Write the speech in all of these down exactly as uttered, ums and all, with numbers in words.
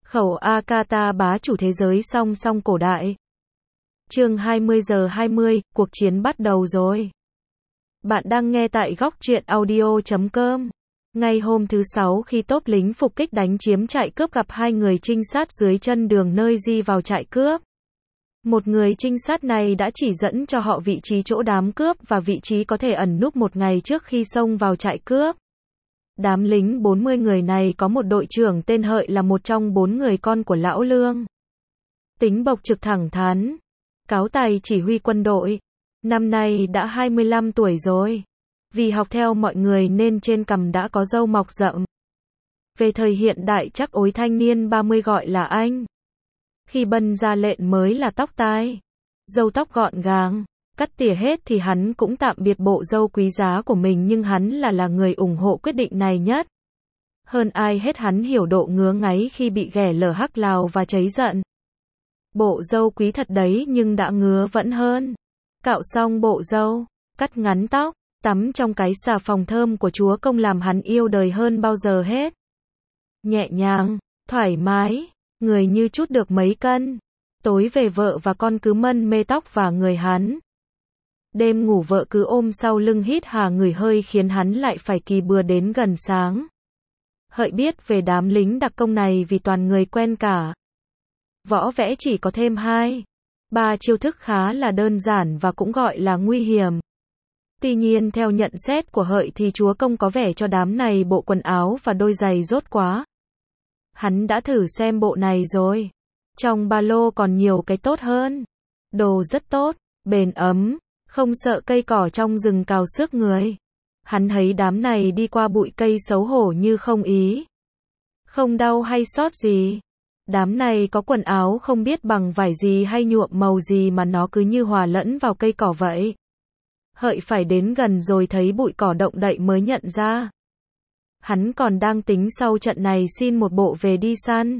Khẩu Akata bá chủ thế giới song song cổ đại. Chương hai mươi giờ hai mươi, cuộc chiến bắt đầu rồi. Bạn đang nghe tại góc truyện audio chấm com. Ngay hôm thứ sáu khi tốp lính phục kích đánh chiếm trại cướp gặp hai người trinh sát dưới chân đường nơi di vào trại cướp. Một người trinh sát này đã chỉ dẫn cho họ vị trí chỗ đám cướp và vị trí có thể ẩn núp một ngày trước khi xông vào trại cướp. Đám lính bốn mươi người này có một đội trưởng tên Hợi là một trong bốn người con của Lão Lương. Tính bộc trực thẳng thắn, cáo tài chỉ huy quân đội. Năm nay đã hai mươi lăm tuổi rồi. Vì học theo mọi người nên trên cằm đã có râu mọc rậm. Về thời hiện đại chắc ối thanh niên ba mươi gọi là anh. Khi bân ra lệnh mới là tóc tai, râu tóc gọn gàng, cắt tỉa hết thì hắn cũng tạm biệt bộ râu quý giá của mình, nhưng hắn là là người ủng hộ quyết định này nhất. Hơn ai hết hắn hiểu độ ngứa ngáy khi bị ghẻ lở hắc lào và cháy giận. Bộ râu quý thật đấy nhưng đã ngứa vẫn hơn. Cạo xong bộ râu, cắt ngắn tóc, tắm trong cái xà phòng thơm của Chúa Công làm hắn yêu đời hơn bao giờ hết. Nhẹ nhàng, thoải mái, người như trút được mấy cân. Tối về vợ và con cứ mân mê tóc và người hắn. Đêm ngủ vợ cứ ôm sau lưng hít hà người hơi khiến hắn lại phải kỳ bừa đến gần sáng. Hợi biết về đám lính đặc công này vì toàn người quen cả. Võ vẽ chỉ có thêm hai, ba chiêu thức khá là đơn giản và cũng gọi là nguy hiểm. Tuy nhiên theo nhận xét của Hợi thì Chúa Công có vẻ cho đám này bộ quần áo và đôi giày rốt quá. Hắn đã thử xem bộ này rồi. Trong ba lô còn nhiều cái tốt hơn. Đồ rất tốt, bền ấm, không sợ cây cỏ trong rừng cào xước người. Hắn thấy đám này đi qua bụi cây xấu hổ như không ý. Không đau hay xót gì. Đám này có quần áo không biết bằng vải gì hay nhuộm màu gì mà nó cứ như hòa lẫn vào cây cỏ vậy. Hợi phải đến gần rồi thấy bụi cỏ động đậy mới nhận ra. Hắn còn đang tính sau trận này xin một bộ về đi săn.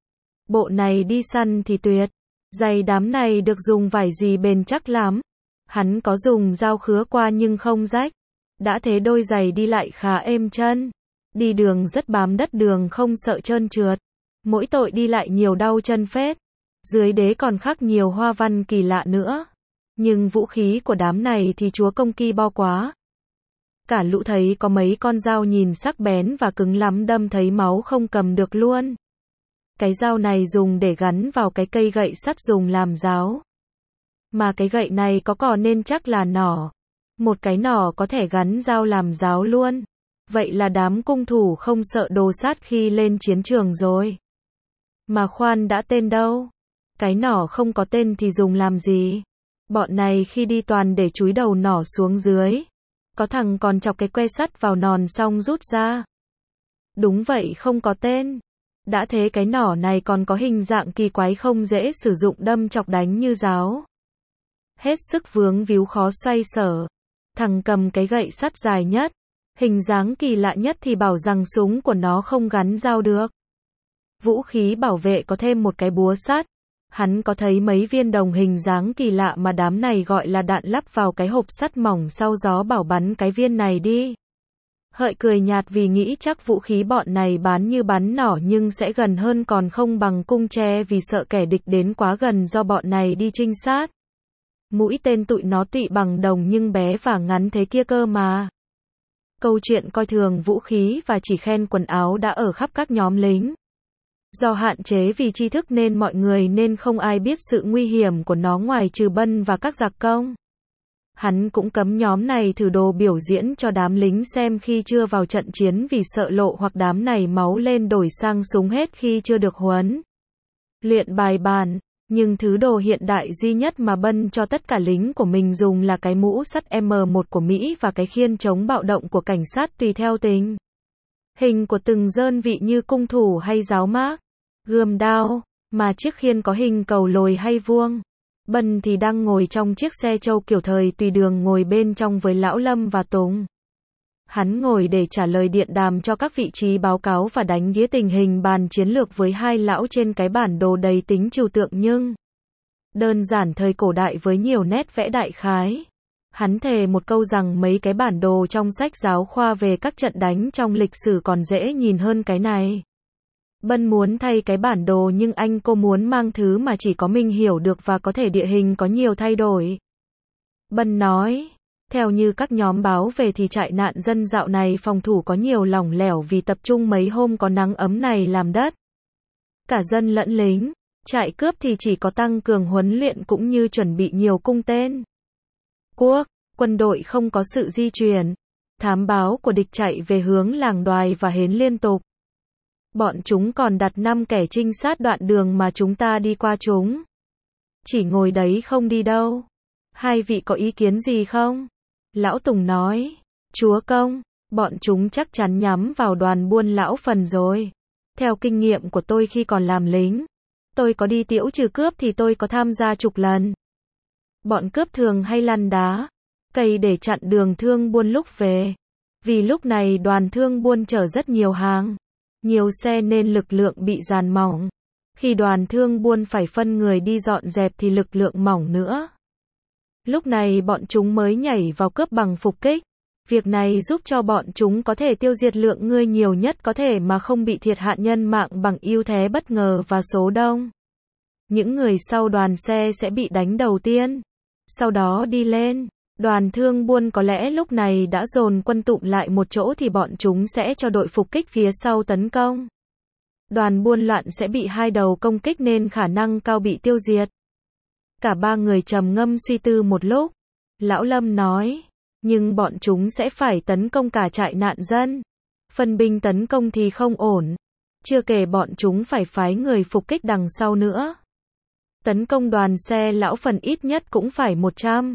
Bộ này đi săn thì tuyệt. Giày đám này được dùng vải gì bền chắc lắm. Hắn có dùng dao khứa qua nhưng không rách. Đã thế đôi giày đi lại khá êm chân. Đi đường rất bám đất đường không sợ trơn trượt. Mỗi tội đi lại nhiều đau chân phết. Dưới đế còn khắc nhiều hoa văn kỳ lạ nữa. Nhưng vũ khí của đám này thì Chúa Công ki bo quá. Cả lũ thấy có mấy con dao nhìn sắc bén và cứng lắm đâm thấy máu không cầm được luôn. Cái dao này dùng để gắn vào cái cây gậy sắt dùng làm giáo. Mà cái gậy này có cò nên chắc là nỏ. Một cái nỏ có thể gắn dao làm giáo luôn. Vậy là đám cung thủ không sợ đồ sát khi lên chiến trường rồi. Mà khoan đã tên đâu? Cái nỏ không có tên thì dùng làm gì? Bọn này khi đi toàn để chúi đầu nỏ xuống dưới. Có thằng còn chọc cái que sắt vào nòn xong rút ra. Đúng vậy, không có tên. Đã thế cái nỏ này còn có hình dạng kỳ quái không dễ sử dụng, đâm chọc đánh như giáo. Hết sức vướng víu khó xoay sở. Thằng cầm cái gậy sắt dài nhất, hình dáng kỳ lạ nhất thì bảo rằng súng của nó không gắn dao được. Vũ khí bảo vệ có thêm một cái búa sắt. Hắn có thấy mấy viên đồng hình dáng kỳ lạ mà đám này gọi là đạn lắp vào cái hộp sắt mỏng sau gió bảo bắn cái viên này đi. Hợi cười nhạt vì nghĩ chắc vũ khí bọn này bán như bắn nỏ nhưng sẽ gần hơn còn không bằng cung tre vì sợ kẻ địch đến quá gần do bọn này đi trinh sát. Mũi tên tụi nó tụy bằng đồng nhưng bé và ngắn thế kia cơ mà. Câu chuyện coi thường vũ khí và chỉ khen quần áo đã ở khắp các nhóm lính. Do hạn chế vì tri thức nên mọi người nên không ai biết sự nguy hiểm của nó ngoài trừ Bân và các giặc công. Hắn cũng cấm nhóm này thử đồ biểu diễn cho đám lính xem khi chưa vào trận chiến vì sợ lộ hoặc đám này máu lên đổi sang súng hết khi chưa được huấn luyện bài bản. Nhưng thứ đồ hiện đại duy nhất mà Bân cho tất cả lính của mình dùng là cái mũ sắt M một của Mỹ và cái khiên chống bạo động của cảnh sát tùy theo tình hình của từng đơn vị như cung thủ hay giáo mác, gươm đao, mà chiếc khiên có hình cầu lồi hay vuông. Bân thì đang ngồi trong chiếc xe trâu kiểu thời tùy đường ngồi bên trong với Lão Lâm và Tùng. Hắn ngồi để trả lời điện đàm cho các vị trí báo cáo và đánh ghía tình hình bàn chiến lược với hai lão trên cái bản đồ đầy tính trừu tượng nhưng đơn giản thời cổ đại với nhiều nét vẽ đại khái. Hắn thề một câu rằng mấy cái bản đồ trong sách giáo khoa về các trận đánh trong lịch sử còn dễ nhìn hơn cái này. Bân muốn thay cái bản đồ nhưng anh cô muốn mang thứ mà chỉ có mình hiểu được và có thể địa hình có nhiều thay đổi. Bân nói, theo như các nhóm báo về thì trại nạn dân dạo này phòng thủ có nhiều lỏng lẻo vì tập trung mấy hôm có nắng ấm này làm đất. Cả dân lẫn lính, trại cướp thì chỉ có tăng cường huấn luyện cũng như chuẩn bị nhiều cung tên. Quốc, quân đội không có sự di chuyển. Thám báo của địch chạy về hướng làng Đoài và Hến liên tục. Bọn chúng còn đặt năm kẻ trinh sát đoạn đường mà chúng ta đi qua chúng. Chỉ ngồi đấy không đi đâu. Hai vị có ý kiến gì không? Lão Tùng nói, chúa công, bọn chúng chắc chắn nhắm vào đoàn buôn lão Phần rồi. Theo kinh nghiệm của tôi khi còn làm lính, tôi có đi tiễu trừ cướp thì tôi có tham gia chục lần. Bọn cướp thường hay lăn đá, cây để chặn đường thương buôn lúc về. Vì lúc này đoàn thương buôn chở rất nhiều hàng, nhiều xe nên lực lượng bị dàn mỏng. Khi đoàn thương buôn phải phân người đi dọn dẹp thì lực lượng mỏng nữa. Lúc này bọn chúng mới nhảy vào cướp bằng phục kích. Việc này giúp cho bọn chúng có thể tiêu diệt lượng người nhiều nhất có thể mà không bị thiệt hại nhân mạng bằng ưu thế bất ngờ và số đông. Những người sau đoàn xe sẽ bị đánh đầu tiên, sau đó đi lên. Đoàn thương buôn có lẽ lúc này đã dồn quân tụm lại một chỗ thì bọn chúng sẽ cho đội phục kích phía sau tấn công. Đoàn buôn loạn sẽ bị hai đầu công kích nên khả năng cao bị tiêu diệt. Cả ba người trầm ngâm suy tư một lúc. Lão Lâm nói, nhưng bọn chúng sẽ phải tấn công cả trại nạn dân. Phân binh tấn công thì không ổn. Chưa kể bọn chúng phải phái người phục kích đằng sau nữa. Tấn công đoàn xe lão Phần ít nhất cũng phải một trăm.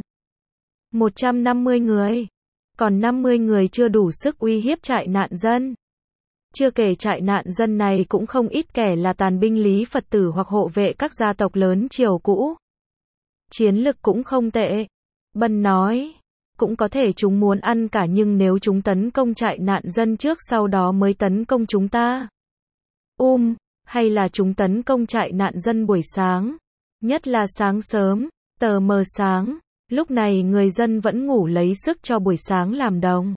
một trăm năm mươi người. Còn năm mươi người chưa đủ sức uy hiếp trại nạn dân. Chưa kể trại nạn dân này cũng không ít kẻ là tàn binh lý Phật tử hoặc hộ vệ các gia tộc lớn triều cũ. Chiến lực cũng không tệ. Bân nói, cũng có thể chúng muốn ăn cả nhưng nếu chúng tấn công trại nạn dân trước sau đó mới tấn công chúng ta. Um, hay là chúng tấn công trại nạn dân buổi sáng. Nhất là sáng sớm, tờ mờ sáng. Lúc này người dân vẫn ngủ lấy sức cho buổi sáng làm đồng.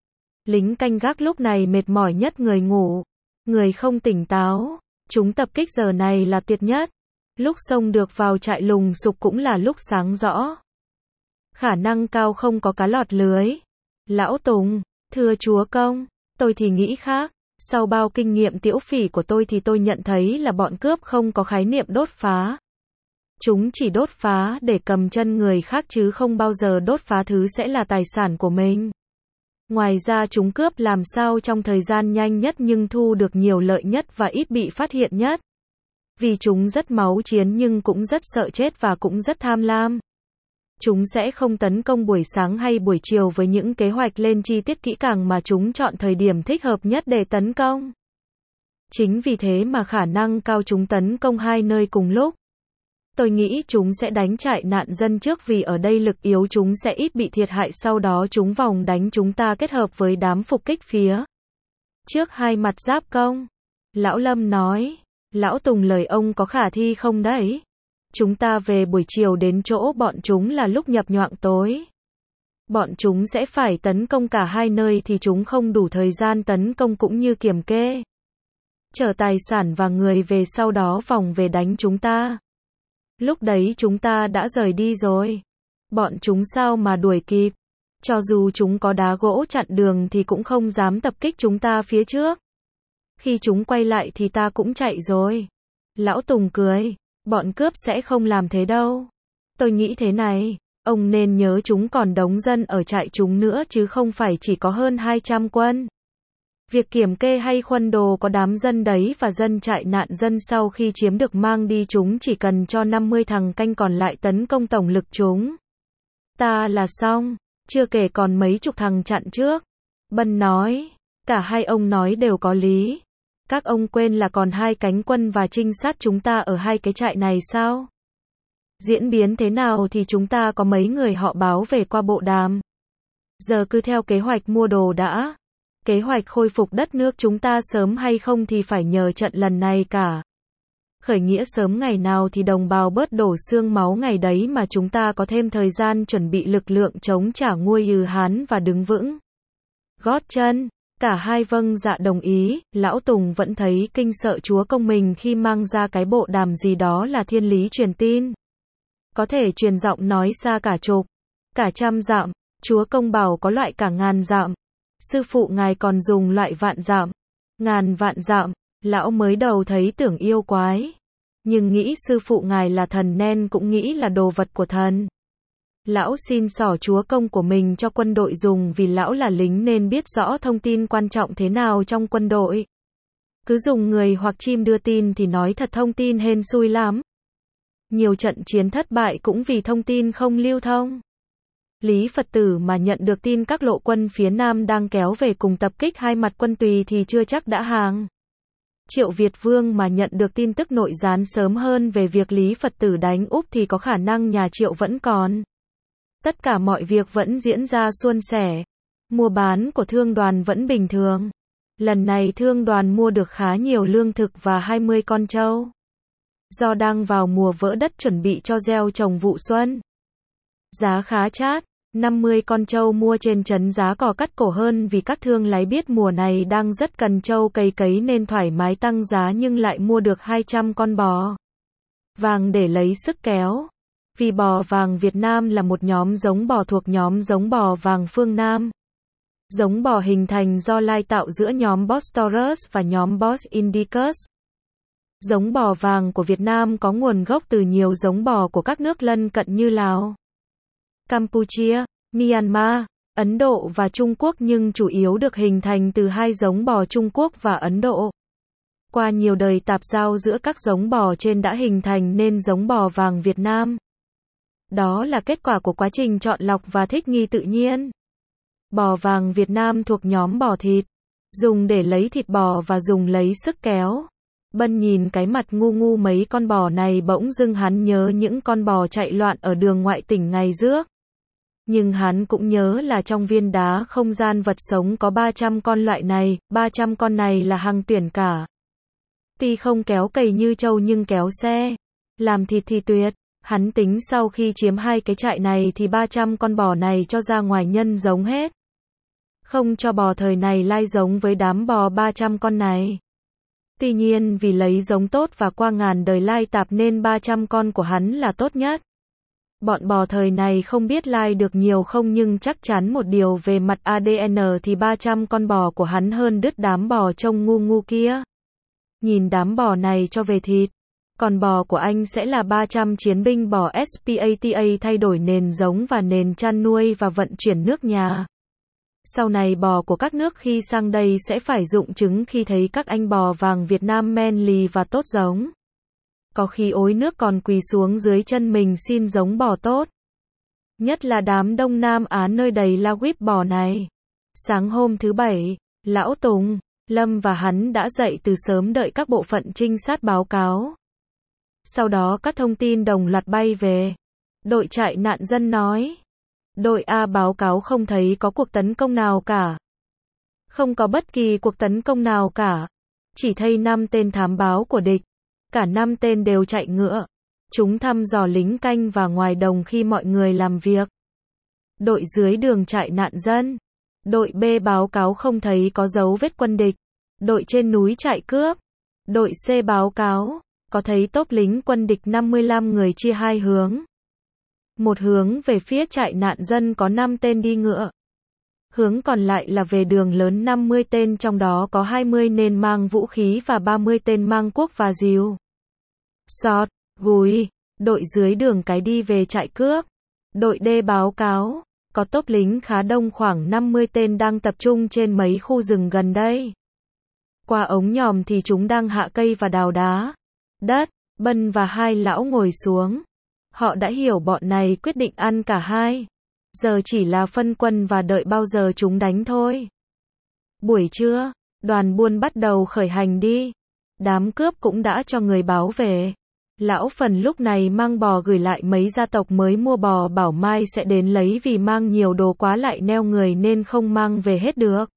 Lính canh gác lúc này mệt mỏi nhất người ngủ. Người không tỉnh táo. Chúng tập kích giờ này là tuyệt nhất. Lúc xông được vào trại lùng sục cũng là lúc sáng rõ. Khả năng cao không có cá lọt lưới. Lão Tùng, thưa chúa công, tôi thì nghĩ khác. Sau bao kinh nghiệm tiễu phỉ của tôi thì tôi nhận thấy là bọn cướp không có khái niệm đốt phá. Chúng chỉ đốt phá để cầm chân người khác chứ không bao giờ đốt phá thứ sẽ là tài sản của mình. Ngoài ra chúng cướp làm sao trong thời gian nhanh nhất nhưng thu được nhiều lợi nhất và ít bị phát hiện nhất. Vì chúng rất máu chiến nhưng cũng rất sợ chết và cũng rất tham lam. Chúng sẽ không tấn công buổi sáng hay buổi chiều với những kế hoạch lên chi tiết kỹ càng mà chúng chọn thời điểm thích hợp nhất để tấn công. Chính vì thế mà khả năng cao chúng tấn công hai nơi cùng lúc. Tôi nghĩ chúng sẽ đánh trại nạn dân trước vì ở đây lực yếu chúng sẽ ít bị thiệt hại sau đó chúng vòng đánh chúng ta kết hợp với đám phục kích phía trước hai mặt giáp công. Lão Lâm nói, Lão Tùng lời ông có khả thi không đấy? Chúng ta về buổi chiều đến chỗ bọn chúng là lúc nhập nhoạng tối. Bọn chúng sẽ phải tấn công cả hai nơi thì chúng không đủ thời gian tấn công cũng như kiểm kê. Chở tài sản và người về sau đó vòng về đánh chúng ta. Lúc đấy chúng ta đã rời đi rồi. Bọn chúng sao mà đuổi kịp. Cho dù chúng có đá gỗ chặn đường thì cũng không dám tập kích chúng ta phía trước. Khi chúng quay lại thì ta cũng chạy rồi. Lão Tùng cười. Bọn cướp sẽ không làm thế đâu. Tôi nghĩ thế này. Ông nên nhớ chúng còn đống dân ở trại chúng nữa chứ không phải chỉ có hơn hai trăm quân. Việc kiểm kê hay khuân đồ có đám dân đấy và dân trại nạn dân sau khi chiếm được mang đi chúng chỉ cần cho năm mươi thằng canh còn lại tấn công tổng lực chúng. Ta là xong, chưa kể còn mấy chục thằng chặn trước. Bân nói, cả hai ông nói đều có lý. Các ông quên là còn hai cánh quân và trinh sát chúng ta ở hai cái trại này sao? Diễn biến thế nào thì chúng ta có mấy người họ báo về qua bộ đàm. Giờ cứ theo kế hoạch mua đồ đã. Kế hoạch khôi phục đất nước chúng ta sớm hay không thì phải nhờ trận lần này cả. Khởi nghĩa sớm ngày nào thì đồng bào bớt đổ xương máu ngày đấy mà chúng ta có thêm thời gian chuẩn bị lực lượng chống trả nguôi Ư Hán và đứng vững gót chân. Cả hai vâng dạ đồng ý, lão Tùng vẫn thấy kinh sợ chúa công mình khi mang ra cái bộ đàm gì đó là thiên lý truyền tin. Có thể truyền giọng nói xa cả chục, cả trăm dặm, chúa công bảo có loại cả ngàn dặm. Sư phụ ngài còn dùng loại vạn dặm, ngàn vạn dặm, lão mới đầu thấy tưởng yêu quái. Nhưng nghĩ sư phụ ngài là thần nên cũng nghĩ là đồ vật của thần. Lão xin xỏ chúa công của mình cho quân đội dùng vì lão là lính nên biết rõ thông tin quan trọng thế nào trong quân đội. Cứ dùng người hoặc chim đưa tin thì nói thật thông tin hên xui lắm. Nhiều trận chiến thất bại cũng vì thông tin không lưu thông. Lý Phật tử mà nhận được tin các lộ quân phía Nam đang kéo về cùng tập kích hai mặt quân Tùy thì chưa chắc đã hàng. Triệu Việt Vương mà nhận được tin tức nội gián sớm hơn về việc Lý Phật tử đánh Úc thì có khả năng nhà Triệu vẫn còn. Tất cả mọi việc vẫn diễn ra suôn sẻ. Mua bán của thương đoàn vẫn bình thường. Lần này thương đoàn mua được khá nhiều lương thực và hai mươi con trâu. Do đang vào mùa vỡ đất chuẩn bị cho gieo trồng vụ xuân. Giá khá chát, năm mươi con trâu mua trên trấn giá cò cắt cổ hơn vì các thương lái biết mùa này đang rất cần trâu cày cấy nên thoải mái tăng giá nhưng lại mua được hai trăm con bò vàng để lấy sức kéo. Vì bò vàng Việt Nam là một nhóm giống bò thuộc nhóm giống bò vàng phương Nam. Giống bò hình thành do lai tạo giữa nhóm Bos Taurus và nhóm Bos Indicus. Giống bò vàng của Việt Nam có nguồn gốc từ nhiều giống bò của các nước lân cận như Lào, Campuchia, Myanmar, Ấn Độ và Trung Quốc nhưng chủ yếu được hình thành từ hai giống bò Trung Quốc và Ấn Độ. Qua nhiều đời tạp giao giữa các giống bò trên đã hình thành nên giống bò vàng Việt Nam. Đó là kết quả của quá trình chọn lọc và thích nghi tự nhiên. Bò vàng Việt Nam thuộc nhóm bò thịt, dùng để lấy thịt bò và dùng lấy sức kéo. Bân nhìn cái mặt ngu ngu mấy con bò này bỗng dưng hắn nhớ những con bò chạy loạn ở đường ngoại tỉnh ngày trước. Nhưng hắn cũng nhớ là trong viên đá không gian vật sống có ba trăm con loại này, ba trăm con này là hàng tuyển cả. Tuy không kéo cày như trâu nhưng kéo xe, làm thịt thì tuyệt. Hắn tính sau khi chiếm hai cái trại này thì ba trăm con bò này cho ra ngoài nhân giống hết. Không cho bò thời này lai giống với đám bò ba trăm con này. Tuy nhiên vì lấy giống tốt và qua ngàn đời lai tạp nên ba trăm con của hắn là tốt nhất. Bọn bò thời này không biết lai được nhiều không nhưng chắc chắn một điều về mặt a đê en thì ba trăm con bò của hắn hơn đứt đám bò trông ngu ngu kia. Nhìn đám bò này cho về thịt. Còn bò của anh sẽ là ba trăm chiến binh bò SPATA thay đổi nền giống và nền chăn nuôi và vận chuyển nước nhà. Sau này bò của các nước khi sang đây sẽ phải dụng trứng khi thấy các anh bò vàng Việt Nam men lì và tốt giống. Có khi ối nước còn quỳ xuống dưới chân mình xin giống bò tốt. Nhất là đám Đông Nam Á nơi đầy la quýp bò này. Sáng hôm thứ Bảy, Lão Tùng, Lâm và hắn đã dậy từ sớm đợi các bộ phận trinh sát báo cáo. Sau đó các thông tin đồng loạt bay về. Đội trại nạn dân nói. Đội A báo cáo không thấy có cuộc tấn công nào cả. Không có bất kỳ cuộc tấn công nào cả. Chỉ thấy năm tên thám báo của địch. Cả năm tên đều chạy ngựa. Chúng thăm dò lính canh và ngoài đồng khi mọi người làm việc. Đội dưới đường trại nạn dân. Đội B báo cáo không thấy có dấu vết quân địch. Đội trên núi chạy cướp. Đội C báo cáo. Có thấy tốp lính quân địch năm mươi lăm người chia hai hướng. Một hướng về phía trại nạn dân có năm tên đi ngựa. Hướng còn lại là về đường lớn năm mươi tên trong đó có hai mươi nên mang vũ khí và ba mươi tên mang cuốc và rìu. Sọt, gùi, đội dưới đường cái đi về trại cướp. Đội D báo cáo, có tốp lính khá đông khoảng năm mươi tên đang tập trung trên mấy khu rừng gần đây. Qua ống nhòm thì chúng đang hạ cây và đào đá. Đất, Bân và hai lão ngồi xuống. Họ đã hiểu bọn này quyết định ăn cả hai. Giờ chỉ là phân quân và đợi bao giờ chúng đánh thôi. Buổi trưa, đoàn buôn bắt đầu khởi hành đi. Đám cướp cũng đã cho người báo về. Lão Phần lúc này mang bò gửi lại mấy gia tộc mới mua bò bảo mai sẽ đến lấy vì mang nhiều đồ quá lại neo người nên không mang về hết được.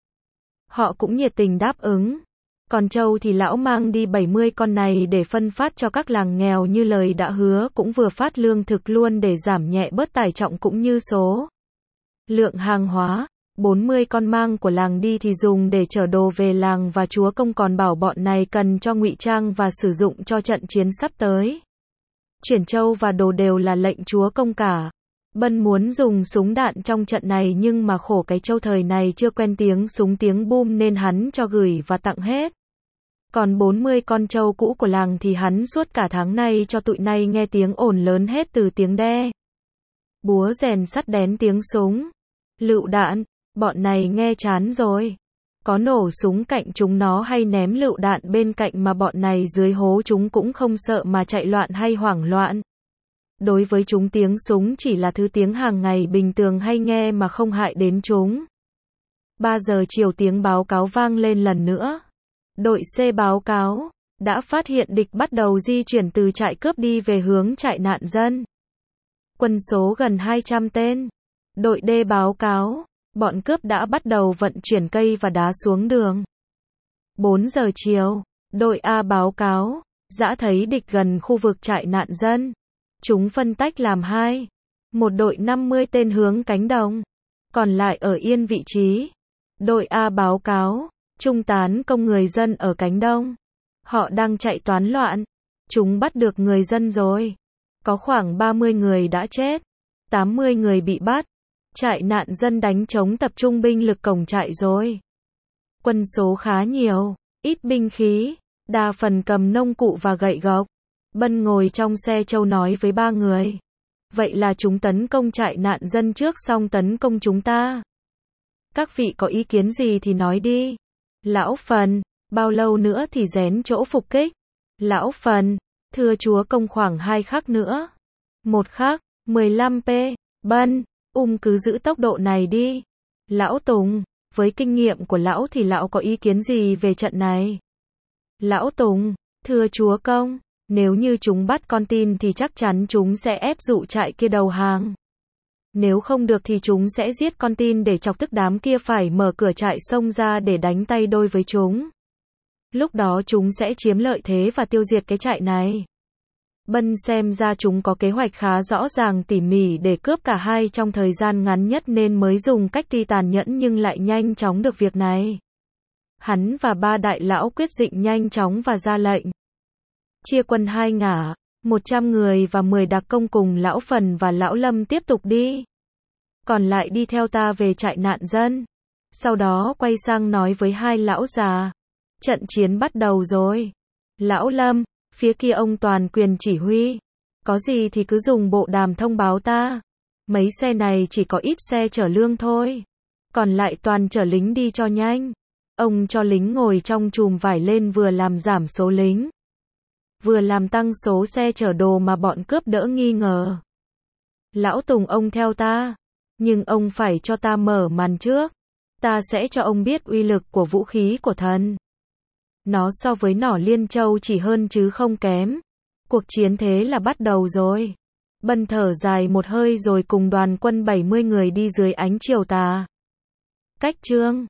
Họ cũng nhiệt tình đáp ứng. Còn trâu thì lão mang đi bảy mươi con này để phân phát cho các làng nghèo như lời đã hứa cũng vừa phát lương thực luôn để giảm nhẹ bớt tải trọng cũng như số lượng hàng hóa. bốn mươi con mang của làng đi thì dùng để chở đồ về làng và chúa công còn bảo bọn này cần cho ngụy trang và sử dụng cho trận chiến sắp tới. Chuyển châu và đồ đều là lệnh chúa công cả. Bân muốn dùng súng đạn trong trận này nhưng mà khổ cái châu thời này chưa quen tiếng súng tiếng boom nên hắn cho gửi và tặng hết. Còn bốn mươi con trâu cũ của làng thì hắn suốt cả tháng nay cho tụi này nghe tiếng ồn lớn hết từ tiếng đe, búa rèn sắt đến tiếng súng, lựu đạn, bọn này nghe chán rồi. Có nổ súng cạnh chúng nó hay ném lựu đạn bên cạnh mà bọn này dưới hố chúng cũng không sợ mà chạy loạn hay hoảng loạn. Đối với chúng tiếng súng chỉ là thứ tiếng hàng ngày bình thường hay nghe mà không hại đến chúng. ba giờ chiều tiếng báo cáo vang lên lần nữa. Đội C báo cáo, đã phát hiện địch bắt đầu di chuyển từ trại cướp đi về hướng trại nạn dân. Quân số gần hai trăm tên. Đội D báo cáo, bọn cướp đã bắt đầu vận chuyển cây và đá xuống đường. bốn giờ chiều, đội A báo cáo, dã thấy địch gần khu vực trại nạn dân. Chúng phân tách làm hai. Một đội năm mươi tên hướng cánh đồng, còn lại ở yên vị trí. Đội A báo cáo, trung tán công người dân ở cánh đông. Họ đang chạy toán loạn. Chúng bắt được người dân rồi. Có khoảng ba mươi người đã chết, tám mươi người bị bắt. Trại nạn dân đánh chống tập trung binh lực cổng trại rồi. Quân số khá nhiều, ít binh khí, đa phần cầm nông cụ và gậy gộc. Bân ngồi trong xe trâu nói với ba người. Vậy là chúng tấn công trại nạn dân trước xong tấn công chúng ta. Các vị có ý kiến gì thì nói đi. Lão Phần, bao lâu nữa thì rén chỗ phục kích? Lão Phần, thưa chúa công khoảng hai khắc nữa. Một khắc, mười lăm pê. Bân, ung cứ giữ tốc độ này đi. Lão Tùng, với kinh nghiệm của lão thì lão có ý kiến gì về trận này? Lão Tùng, thưa chúa công, nếu như chúng bắt con tin thì chắc chắn chúng sẽ ép dụ trại kia đầu hàng. Nếu không được thì chúng sẽ giết con tin để chọc tức đám kia phải mở cửa trại xông ra để đánh tay đôi với chúng. Lúc đó chúng sẽ chiếm lợi thế và tiêu diệt cái trại này. Bân xem ra chúng có kế hoạch khá rõ ràng tỉ mỉ để cướp cả hai trong thời gian ngắn nhất nên mới dùng cách tuy tàn nhẫn nhưng lại nhanh chóng được việc này. Hắn và ba đại lão quyết định nhanh chóng và ra lệnh. Chia quân hai ngả, một trăm người và mười đặc công cùng lão Phần và lão Lâm tiếp tục đi. Còn lại đi theo ta về trại nạn dân. Sau đó quay sang nói với hai lão già. Trận chiến bắt đầu rồi. Lão Lâm, phía kia ông toàn quyền chỉ huy. Có gì thì cứ dùng bộ đàm thông báo ta. Mấy xe này chỉ có ít xe chở lương thôi. Còn lại toàn chở lính đi cho nhanh. Ông cho lính ngồi trong chùm vải lên vừa làm giảm số lính, vừa làm tăng số xe chở đồ mà bọn cướp đỡ nghi ngờ. Lão Tùng ông theo ta. Nhưng ông phải cho ta mở màn trước. Ta sẽ cho ông biết uy lực của vũ khí của thần. Nó so với nỏ Liên Châu chỉ hơn chứ không kém. Cuộc chiến thế là bắt đầu rồi. Bân thở dài một hơi rồi cùng đoàn quân bảy mươi người đi dưới ánh chiều tà. Cách chương